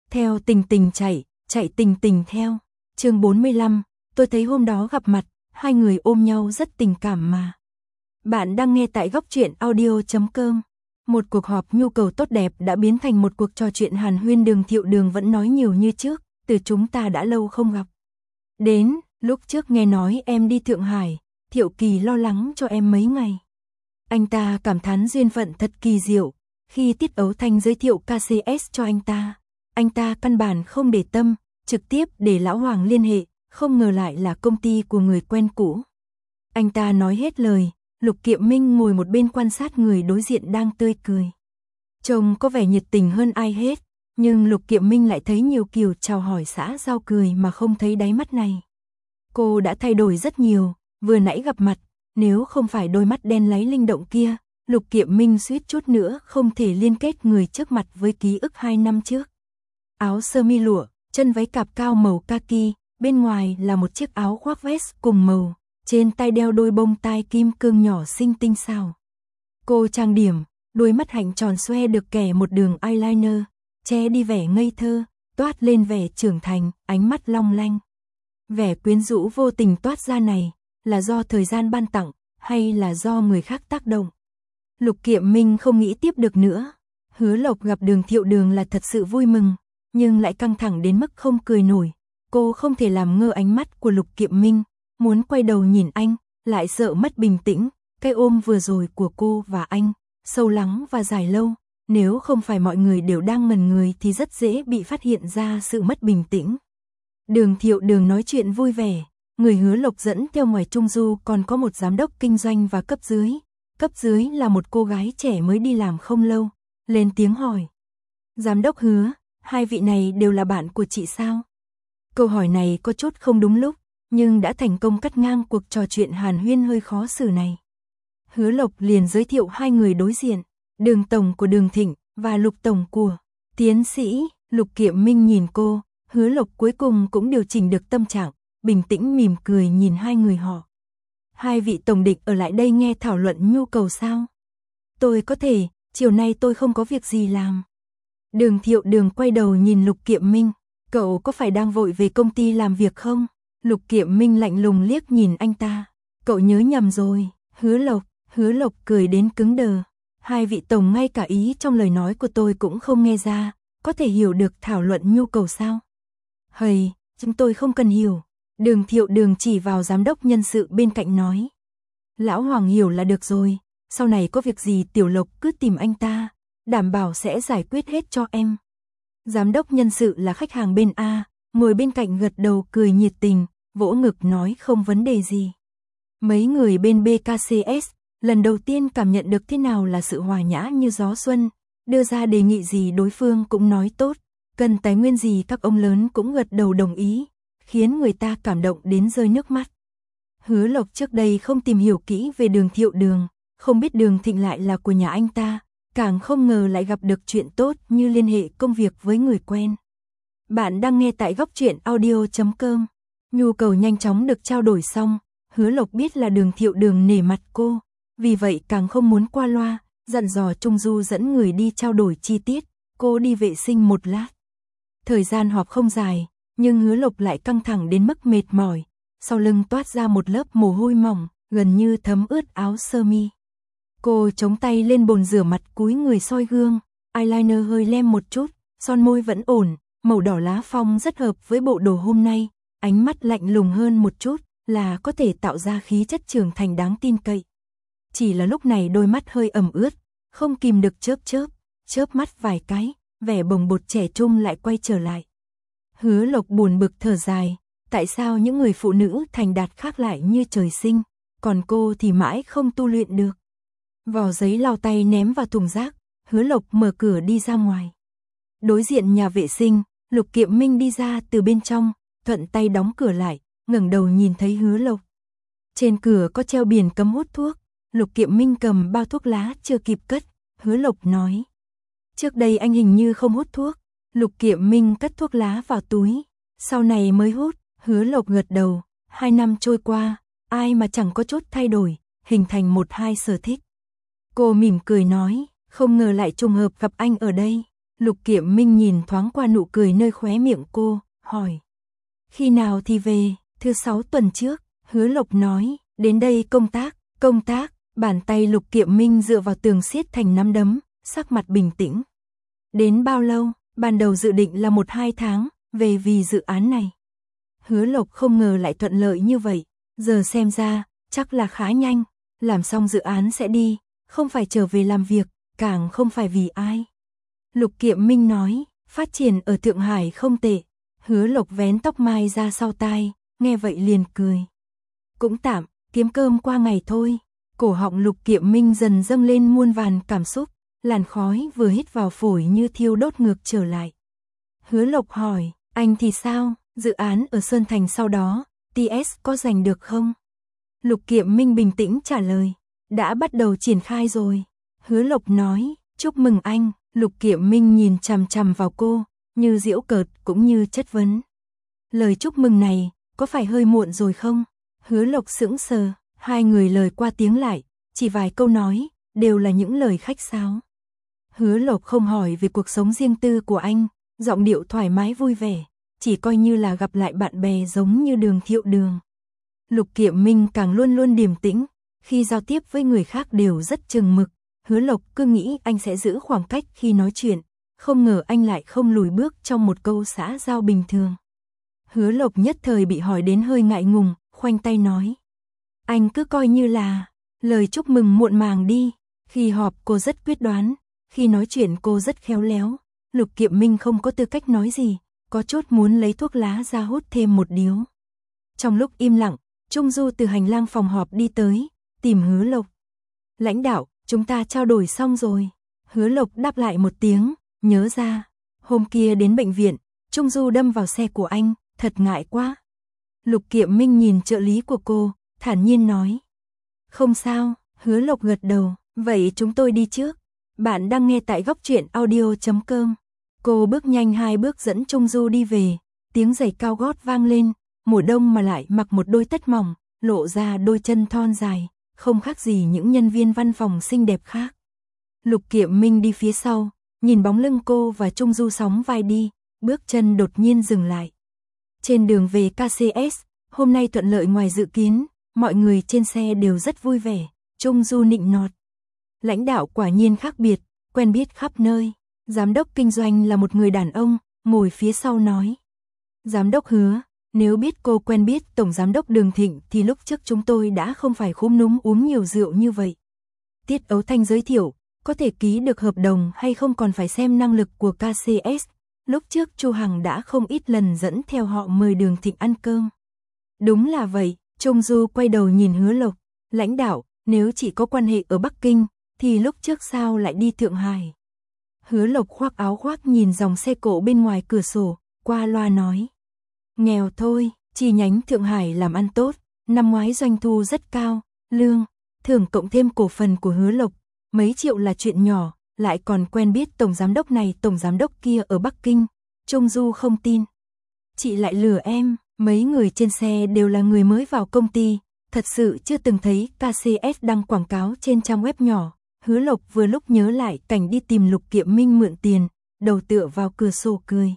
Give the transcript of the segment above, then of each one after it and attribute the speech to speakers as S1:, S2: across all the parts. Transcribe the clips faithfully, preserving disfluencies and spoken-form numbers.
S1: Theo tình tình chạy, chạy tình tình theo. Chương bốn mươi lăm, tôi thấy hôm đó gặp mặt, hai người ôm nhau rất tình cảm mà. Bạn đang nghe tại góc truyện audio chấm com. Một cuộc họp nhu cầu tốt đẹp đã biến thành một cuộc trò chuyện hàn huyên. Đường Thiệu Đường vẫn nói nhiều như trước, từ chúng ta đã lâu không gặp. Đến, lúc trước nghe nói em đi Thượng Hải, Thiệu Kỳ lo lắng cho em mấy ngày. Anh ta cảm thán duyên phận thật kỳ diệu, khi Tiết Ấu Thanh giới thiệu ca xê ét cho anh ta, anh ta căn bản không để tâm, trực tiếp để Lão Hoàng liên hệ, không ngờ lại là công ty của người quen cũ. Anh ta nói hết lời, Lục Kiệm Minh ngồi một bên quan sát người đối diện đang tươi cười. Trông có vẻ nhiệt tình hơn ai hết, nhưng Lục Kiệm Minh lại thấy nhiều kiểu chào hỏi xã giao cười mà không thấy đáy mắt này. Cô đã thay đổi rất nhiều, vừa nãy gặp mặt, nếu không phải đôi mắt đen láy linh động kia, Lục Kiệm Minh suýt chút nữa không thể liên kết người trước mặt với ký ức hai năm trước. Áo sơ mi lụa, chân váy cạp cao màu kaki, bên ngoài là một chiếc áo khoác vest cùng màu, trên tay đeo đôi bông tai kim cương nhỏ xinh tinh xảo. Cô trang điểm, đôi mắt hạnh tròn xoe được kẻ một đường eyeliner, che đi vẻ ngây thơ, toát lên vẻ trưởng thành, ánh mắt long lanh. Vẻ quyến rũ vô tình toát ra này, là do thời gian ban tặng, hay là do người khác tác động? Lục Kiệm Minh không nghĩ tiếp được nữa. Hứa Lộc gặp Đường Thiệu Đường là thật sự vui mừng, nhưng lại căng thẳng đến mức không cười nổi. Cô không thể làm ngơ ánh mắt của Lục Kiệm Minh, muốn quay đầu nhìn anh, lại sợ mất bình tĩnh. Cái ôm vừa rồi của cô và anh, sâu lắng và dài lâu, nếu không phải mọi người đều đang ngẩn người thì rất dễ bị phát hiện ra sự mất bình tĩnh. Đường Thiệu Đường nói chuyện vui vẻ, người Hứa Lộc dẫn theo ngoài Trung Du còn có một giám đốc kinh doanh và cấp dưới. Cấp dưới là một cô gái trẻ mới đi làm không lâu, lên tiếng hỏi. Giám đốc Hứa, hai vị này đều là bạn của chị sao? Câu hỏi này có chút không đúng lúc, nhưng đã thành công cắt ngang cuộc trò chuyện hàn huyên hơi khó xử này. Hứa Lộc liền giới thiệu hai người đối diện, Đường Tổng của Đường Thịnh và Lục Tổng của Tiến sĩ. Lục Kiệm Minh nhìn cô, Hứa Lộc cuối cùng cũng điều chỉnh được tâm trạng, bình tĩnh mỉm cười nhìn hai người họ. Hai vị tổng địch ở lại đây nghe thảo luận nhu cầu sao? Tôi có thể, chiều nay tôi không có việc gì làm. Đường Thiệu Đường quay đầu nhìn Lục Kiệm Minh, cậu có phải đang vội về công ty làm việc không? Lục Kiệm Minh lạnh lùng liếc nhìn anh ta, cậu nhớ nhầm rồi. Hứa Lộc, Hứa Lộc cười đến cứng đờ. Hai vị tổng ngay cả ý trong lời nói của tôi cũng không nghe ra, có thể hiểu được thảo luận nhu cầu sao? Hầy, chúng tôi không cần hiểu. Đường Thiệu Đường chỉ vào giám đốc nhân sự bên cạnh nói. Lão Hoàng hiểu là được rồi, sau này có việc gì Tiểu Lộc cứ tìm anh ta, đảm bảo sẽ giải quyết hết cho em. Giám đốc nhân sự là khách hàng bên A, ngồi bên cạnh gật đầu cười nhiệt tình, vỗ ngực nói không vấn đề gì. Mấy người bên bê ca xê ét, lần đầu tiên cảm nhận được thế nào là sự hòa nhã như gió xuân, đưa ra đề nghị gì đối phương cũng nói tốt, cần tài nguyên gì các ông lớn cũng gật đầu đồng ý, khiến người ta cảm động đến rơi nước mắt. Hứa Lộc trước đây không tìm hiểu kỹ về Đường Thiệu Đường, không biết Đường Thịnh lại là của nhà anh ta, càng không ngờ lại gặp được chuyện tốt như liên hệ công việc với người quen. Bạn đang nghe tại góc truyện audio chấm com. Nhu cầu nhanh chóng được trao đổi xong, Hứa Lộc biết là Đường Thiệu Đường nể mặt cô, vì vậy càng không muốn qua loa, dặn dò Trung Du dẫn người đi trao đổi chi tiết, cô đi vệ sinh một lát. Thời gian họp không dài, nhưng Hứa Lộc lại căng thẳng đến mức mệt mỏi, sau lưng toát ra một lớp mồ hôi mỏng, gần như thấm ướt áo sơ mi. Cô chống tay lên bồn rửa mặt cúi người soi gương, eyeliner hơi lem một chút, son môi vẫn ổn, màu đỏ lá phong rất hợp với bộ đồ hôm nay, ánh mắt lạnh lùng hơn một chút, là có thể tạo ra khí chất trưởng thành đáng tin cậy. Chỉ là lúc này đôi mắt hơi ẩm ướt, không kìm được chớp chớp, chớp mắt vài cái, vẻ bồng bột trẻ trung lại quay trở lại. Hứa Lộc buồn bực thở dài, tại sao những người phụ nữ thành đạt khác lại như trời sinh, còn cô thì mãi không tu luyện được. Vỏ giấy lau tay ném vào thùng rác, Hứa Lộc mở cửa đi ra ngoài. Đối diện nhà vệ sinh, Lục Kiệm Minh đi ra từ bên trong, thuận tay đóng cửa lại, ngẩng đầu nhìn thấy Hứa Lộc. Trên cửa có treo biển cấm hút thuốc, Lục Kiệm Minh cầm bao thuốc lá chưa kịp cất, Hứa Lộc nói. Trước đây anh hình như không hút thuốc. Lục Kiệm Minh cất thuốc lá vào túi, sau này mới hút. Hứa Lộc gật đầu, hai năm trôi qua, ai mà chẳng có chút thay đổi, hình thành một hai sở thích. Cô mỉm cười nói, không ngờ lại trùng hợp gặp anh ở đây. Lục Kiệm Minh nhìn thoáng qua nụ cười nơi khóe miệng cô, hỏi. Khi nào thì về? Thứ sáu tuần trước, Hứa Lộc nói, đến đây công tác, công tác, bàn tay Lục Kiệm Minh dựa vào tường siết thành nắm đấm, sắc mặt bình tĩnh. Đến bao lâu? Ban đầu dự định là một hai tháng, về vì dự án này. Hứa Lộc không ngờ lại thuận lợi như vậy, giờ xem ra, chắc là khá nhanh, làm xong dự án sẽ đi, không phải trở về làm việc, càng không phải vì ai. Lục Kiệm Minh nói, phát triển ở Thượng Hải không tệ. Hứa Lộc vén tóc mai ra sau tai, nghe vậy liền cười. Cũng tạm, kiếm cơm qua ngày thôi. Cổ họng Lục Kiệm Minh dần dâng lên muôn vàn cảm xúc, làn khói vừa hít vào phổi như thiêu đốt ngược trở lại. Hứa Lộc hỏi, anh thì sao, dự án ở Sơn Thành sau đó, tê ét có giành được không? Lục Kiệm Minh bình tĩnh trả lời, đã bắt đầu triển khai rồi. Hứa Lộc nói, chúc mừng anh. Lục Kiệm Minh nhìn chằm chằm vào cô, như giễu cợt cũng như chất vấn. Lời chúc mừng này, có phải hơi muộn rồi không? Hứa Lộc sững sờ, hai người lời qua tiếng lại, chỉ vài câu nói, đều là những lời khách sáo. Hứa Lộc không hỏi về cuộc sống riêng tư của anh, giọng điệu thoải mái vui vẻ, chỉ coi như là gặp lại bạn bè giống như Đường Thiệu Đường. Lục Kiệm Minh càng luôn luôn điềm tĩnh, khi giao tiếp với người khác đều rất chừng mực. Hứa Lộc cứ nghĩ anh sẽ giữ khoảng cách khi nói chuyện, không ngờ anh lại không lùi bước trong một câu xã giao bình thường. Hứa Lộc nhất thời bị hỏi đến hơi ngại ngùng, khoanh tay nói. Anh cứ coi như là lời chúc mừng muộn màng đi. Khi họp cô rất quyết đoán, khi nói chuyện cô rất khéo léo. Lục Kiệm Minh không có tư cách nói gì, có chút muốn lấy thuốc lá ra hút thêm một điếu. Trong lúc im lặng, Trung Du từ hành lang phòng họp đi tới, tìm Hứa Lộc. Lãnh đạo, chúng ta trao đổi xong rồi. Hứa Lộc đáp lại một tiếng, nhớ ra. Hôm kia đến bệnh viện, Trung Du đâm vào xe của anh, thật ngại quá. Lục Kiệm Minh nhìn trợ lý của cô, thản nhiên nói. Không sao, Hứa Lộc gật đầu, vậy chúng tôi đi trước. Bạn đang nghe tại góc truyện audio chấm com. Cô bước nhanh hai bước dẫn Trung Du đi về, tiếng giày cao gót vang lên, mùa đông mà lại mặc một đôi tất mỏng, lộ ra đôi chân thon dài, không khác gì những nhân viên văn phòng xinh đẹp khác. Lục Kiệm Minh đi phía sau, nhìn bóng lưng cô và Trung Du sóng vai đi, bước chân đột nhiên dừng lại. Trên đường về ca xê ét, hôm nay thuận lợi ngoài dự kiến, mọi người trên xe đều rất vui vẻ, Trung Du nịnh nọt. Lãnh đạo quả nhiên khác biệt, quen biết khắp nơi. Giám đốc kinh doanh là một người đàn ông, ngồi phía sau nói. Giám đốc Hứa, nếu biết cô quen biết Tổng Giám đốc Đường Thịnh thì lúc trước chúng tôi đã không phải khúm núm uống nhiều rượu như vậy. Tiết Ấu Thanh giới thiệu, có thể ký được hợp đồng hay không còn phải xem năng lực của ca xê ét. Lúc trước Chu Hằng đã không ít lần dẫn theo họ mời Đường Thịnh ăn cơm. Đúng là vậy, Trung Du quay đầu nhìn Hứa Lộc. Lãnh đạo, nếu chỉ có quan hệ ở Bắc Kinh, thì lúc trước sao lại đi Thượng Hải? Hứa Lộc khoác áo khoác nhìn dòng xe cộ bên ngoài cửa sổ, qua loa nói. Nghèo thôi, chi nhánh Thượng Hải làm ăn tốt, năm ngoái doanh thu rất cao, lương, thưởng cộng thêm cổ phần của Hứa Lộc, mấy triệu là chuyện nhỏ, lại còn quen biết Tổng Giám đốc này Tổng Giám đốc kia ở Bắc Kinh. Trung Du không tin. Chị lại lừa em, mấy người trên xe đều là người mới vào công ty, thật sự chưa từng thấy ca xê ét đăng quảng cáo trên trang web nhỏ. Hứa Lộc vừa lúc nhớ lại cảnh đi tìm Lục Kiệm Minh mượn tiền, đầu tựa vào cửa sổ cười.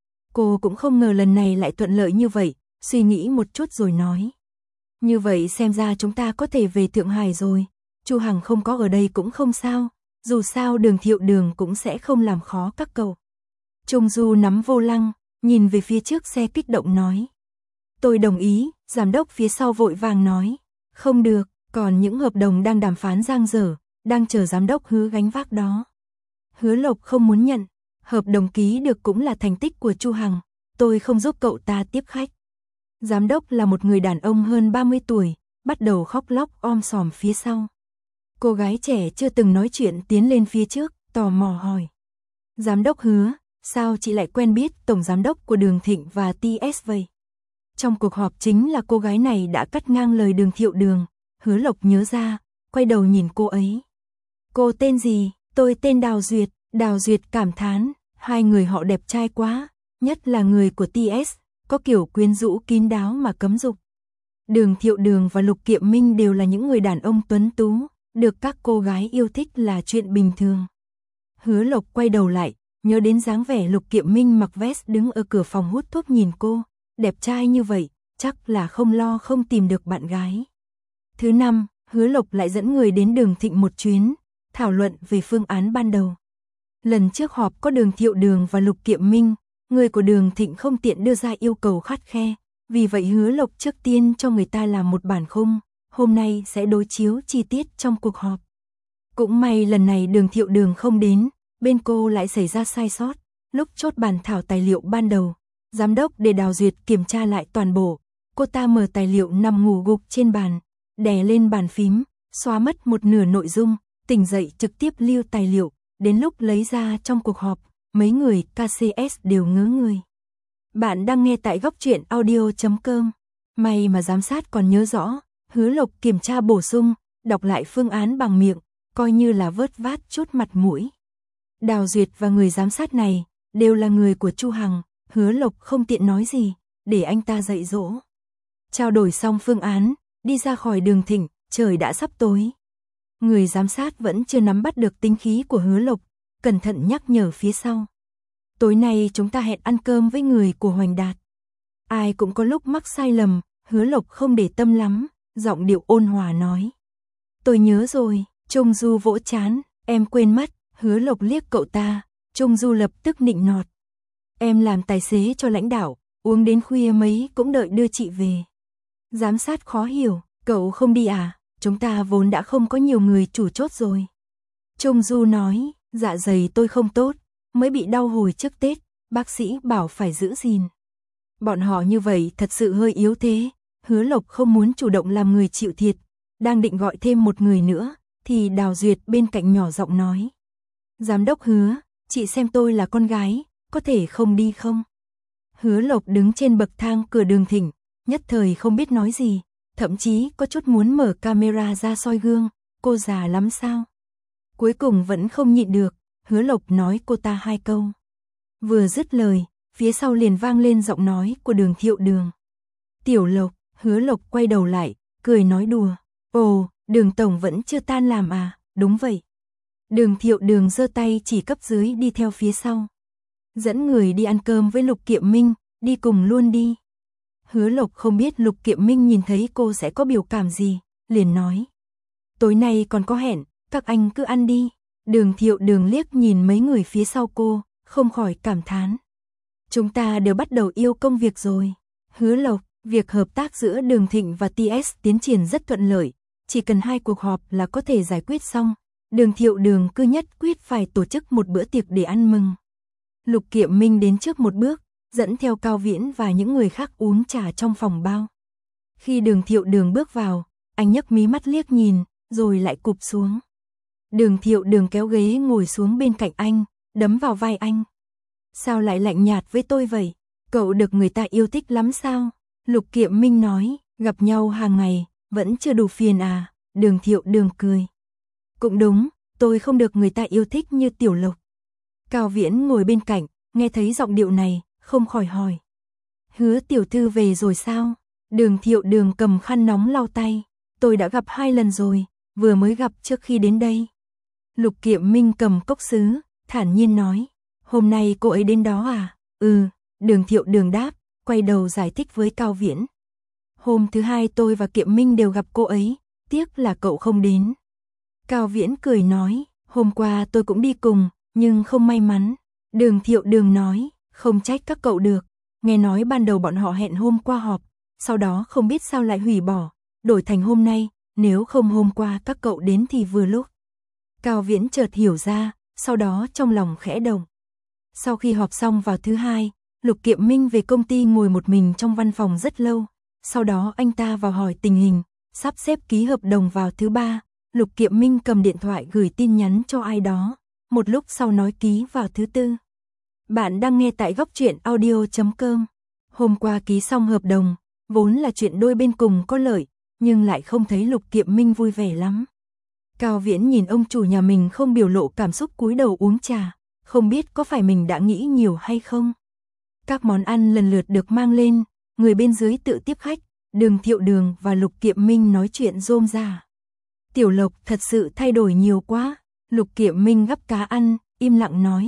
S1: Cô cũng không ngờ lần này lại thuận lợi như vậy, suy nghĩ một chút rồi nói. Như vậy xem ra chúng ta có thể về Thượng Hải rồi, Chu Hằng không có ở đây cũng không sao, dù sao Đường Thiệu Đường cũng sẽ không làm khó các cậu. Trung Du nắm vô lăng, nhìn về phía trước xe kích động nói. Tôi đồng ý, giám đốc phía sau vội vàng nói. Không được, còn những hợp đồng đang đàm phán dang dở, đang chờ giám đốc Hứa gánh vác đó. Hứa Lộc không muốn nhận, hợp đồng ký được cũng là thành tích của Chu Hằng, tôi không giúp cậu ta tiếp khách. Giám đốc là một người đàn ông hơn ba mươi tuổi, bắt đầu khóc lóc om sòm phía sau. Cô gái trẻ chưa từng nói chuyện tiến lên phía trước, tò mò hỏi. Giám đốc Hứa, sao chị lại quen biết Tổng Giám đốc của Đường Thịnh và tê ét vậy? Trong cuộc họp chính là cô gái này đã cắt ngang lời Đường Thiệu Đường. Hứa Lộc nhớ ra, quay đầu nhìn cô ấy. Cô tên gì? Tôi tên Đào Duyệt. Đào Duyệt cảm thán, hai người họ đẹp trai quá, nhất là người của tê ét, có kiểu quyến rũ kín đáo mà cấm dục. Đường Thiệu Đường và Lục Kiệm Minh đều là những người đàn ông tuấn tú, được các cô gái yêu thích là chuyện bình thường. Hứa Lộc quay đầu lại, nhớ đến dáng vẻ Lục Kiệm Minh mặc vest đứng ở cửa phòng hút thuốc nhìn cô, đẹp trai như vậy, chắc là không lo không tìm được bạn gái. Thứ năm, Hứa Lộc lại dẫn người đến Đường Thịnh một chuyến, thảo luận về phương án ban đầu. Lần trước họp có Đường Thiệu Đường và Lục Kiệm Minh, người của Đường Thịnh không tiện đưa ra yêu cầu khắt khe, vì vậy Hứa Lộc trước tiên cho người ta làm một bản khung, hôm nay sẽ đối chiếu chi tiết trong cuộc họp. Cũng may lần này Đường Thiệu Đường không đến, bên cô lại xảy ra sai sót, lúc chốt bàn thảo tài liệu ban đầu, giám đốc để Đào Duyệt kiểm tra lại toàn bộ, cô ta mở tài liệu nằm ngủ gục trên bàn, đè lên bàn phím, xóa mất một nửa nội dung, tỉnh dậy trực tiếp lưu tài liệu, đến lúc lấy ra trong cuộc họp, mấy người ca xê ét đều ngớ người. Bạn đang nghe tại góc truyện audio chấm com. May mà giám sát còn nhớ rõ, Hứa Lộc kiểm tra bổ sung, đọc lại phương án bằng miệng, coi như là vớt vát chút mặt mũi. Đào Duyệt và người giám sát này đều là người của Chu Hằng, Hứa Lộc không tiện nói gì, để anh ta dạy dỗ. Trao đổi xong phương án, đi ra khỏi Đường Thịnh, trời đã sắp tối. Người giám sát vẫn chưa nắm bắt được tính khí của Hứa Lộc, cẩn thận nhắc nhở phía sau. Tối nay chúng ta hẹn ăn cơm với người của Hoành Đạt. Ai cũng có lúc mắc sai lầm, Hứa Lộc không để tâm lắm, giọng điệu ôn hòa nói. Tôi nhớ rồi, Trung Du vỗ chán, em quên mất, Hứa Lộc liếc cậu ta, Trung Du lập tức nịnh nọt. Em làm tài xế cho lãnh đạo, uống đến khuya mấy cũng đợi đưa chị về. Giám sát khó hiểu, cậu không đi à, chúng ta vốn đã không có nhiều người chủ chốt rồi. Trung Du nói, dạ dày tôi không tốt, mới bị đau hồi trước Tết, bác sĩ bảo phải giữ gìn. Bọn họ như vậy thật sự hơi yếu thế, Hứa Lộc không muốn chủ động làm người chịu thiệt, đang định gọi thêm một người nữa, thì Đào Duyệt bên cạnh nhỏ giọng nói. Giám đốc Hứa, chị xem tôi là con gái, có thể không đi không? Hứa Lộc đứng trên bậc thang cửa Đường Thịnh, nhất thời không biết nói gì, thậm chí có chút muốn mở camera ra soi gương, cô già lắm sao? Cuối cùng vẫn không nhịn được, Hứa Lộc nói cô ta hai câu. Vừa dứt lời, phía sau liền vang lên giọng nói của Đường Thiệu Đường. Tiểu Lộc, Hứa Lộc quay đầu lại, cười nói đùa. Ồ, Đường Tổng vẫn chưa tan làm à, đúng vậy. Đường Thiệu Đường giơ tay chỉ cấp dưới đi theo phía sau. Dẫn người đi ăn cơm với Lục Kiệm Minh, đi cùng luôn đi. Hứa Lộc không biết Lục Kiệm Minh nhìn thấy cô sẽ có biểu cảm gì, liền nói. Tối nay còn có hẹn, các anh cứ ăn đi. Đường Thiệu Đường liếc nhìn mấy người phía sau cô, không khỏi cảm thán. Chúng ta đều bắt đầu yêu công việc rồi. Hứa Lộc, việc hợp tác giữa Đường Thịnh và tê ét tiến triển rất thuận lợi, chỉ cần hai cuộc họp là có thể giải quyết xong. Đường Thiệu Đường cứ nhất quyết phải tổ chức một bữa tiệc để ăn mừng. Lục Kiệm Minh đến trước một bước, dẫn theo Cao Viễn và những người khác uống trà trong phòng bao. Khi Đường Thiệu Đường bước vào, anh nhấc mí mắt liếc nhìn, rồi lại cụp xuống. Đường Thiệu Đường kéo ghế ngồi xuống bên cạnh anh, đấm vào vai anh. Sao lại lạnh nhạt với tôi vậy? Cậu được người ta yêu thích lắm sao? Lục Kiệm Minh nói, gặp nhau hàng ngày, vẫn chưa đủ phiền à? Đường Thiệu Đường cười. Cũng đúng, tôi không được người ta yêu thích như Tiểu Lộc. Cao Viễn ngồi bên cạnh, nghe thấy giọng điệu này, không khỏi hỏi. Hứa tiểu thư về rồi sao? Đường Thiệu Đường cầm khăn nóng lau tay. Tôi đã gặp hai lần rồi, vừa mới gặp trước khi đến đây. Lục Kiệm Minh cầm cốc sứ, thản nhiên nói. Hôm nay cô ấy đến đó à? Ừ, Đường Thiệu Đường đáp, quay đầu giải thích với Cao Viễn. Hôm thứ hai tôi và Kiệm Minh đều gặp cô ấy, tiếc là cậu không đến. Cao Viễn cười nói, hôm qua tôi cũng đi cùng, nhưng không may mắn. Đường Thiệu Đường nói, không trách các cậu được, nghe nói ban đầu bọn họ hẹn hôm qua họp, sau đó không biết sao lại hủy bỏ, đổi thành hôm nay, nếu không hôm qua các cậu đến thì vừa lúc. Cao Viễn chợt hiểu ra, sau đó trong lòng khẽ động. Sau khi họp xong vào thứ hai, Lục Kiệm Minh về công ty ngồi một mình trong văn phòng rất lâu, sau đó anh ta vào hỏi tình hình, sắp xếp ký hợp đồng vào thứ ba. Lục Kiệm Minh cầm điện thoại gửi tin nhắn cho ai đó, một lúc sau nói ký vào thứ tư. Bạn đang nghe tại góc truyện audio chấm com. Hôm qua ký xong hợp đồng, vốn là chuyện đôi bên cùng có lợi, nhưng lại không thấy Lục Kiệm Minh vui vẻ lắm. Cao Viễn nhìn ông chủ nhà mình không biểu lộ cảm xúc cúi đầu uống trà, không biết có phải mình đã nghĩ nhiều hay không. Các món ăn lần lượt được mang lên, người bên dưới tự tiếp khách, Đường Thiệu Đường và Lục Kiệm Minh nói chuyện rôm rả. Tiểu Lộc thật sự thay đổi nhiều quá, Lục Kiệm Minh gắp cá ăn, im lặng nói,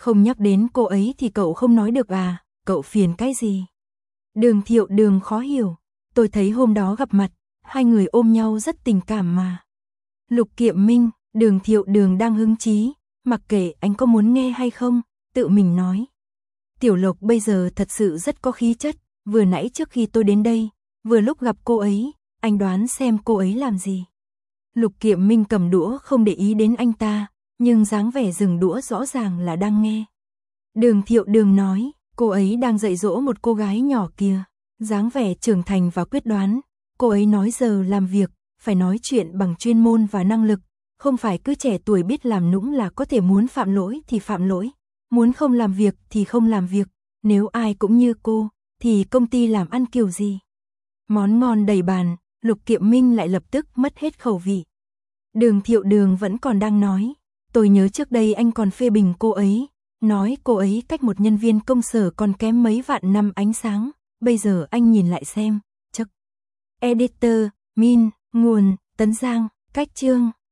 S1: Không nhắc đến cô ấy thì cậu không nói được à, cậu phiền cái gì? Đường Thiệu Đường khó hiểu, tôi thấy hôm đó gặp mặt, hai người ôm nhau rất tình cảm mà. Lục Kiệm Minh, Đường Thiệu Đường đang hứng chí, mặc kệ anh có muốn nghe hay không, tự mình nói. Tiểu Lộc bây giờ thật sự rất có khí chất, vừa nãy trước khi tôi đến đây, vừa lúc gặp cô ấy, anh đoán xem cô ấy làm gì. Lục Kiệm Minh cầm đũa không để ý đến anh ta, nhưng dáng vẻ dừng đũa rõ ràng là đang nghe. Đường Thiệu Đường nói, cô ấy đang dạy dỗ một cô gái nhỏ kia, dáng vẻ trưởng thành và quyết đoán, cô ấy nói giờ làm việc, phải nói chuyện bằng chuyên môn và năng lực, không phải cứ trẻ tuổi biết làm nũng là có thể muốn phạm lỗi thì phạm lỗi, muốn không làm việc thì không làm việc, nếu ai cũng như cô, thì công ty làm ăn kiểu gì. Món ngon đầy bàn, Lục Kiệm Minh lại lập tức mất hết khẩu vị. Đường Thiệu Đường vẫn còn đang nói, tôi nhớ trước đây anh còn phê bình cô ấy, nói cô ấy cách một nhân viên công sở còn kém mấy vạn năm ánh sáng, bây giờ anh nhìn lại xem, chắc. Editor, Min, nguồn, Tấn Giang, cách chương.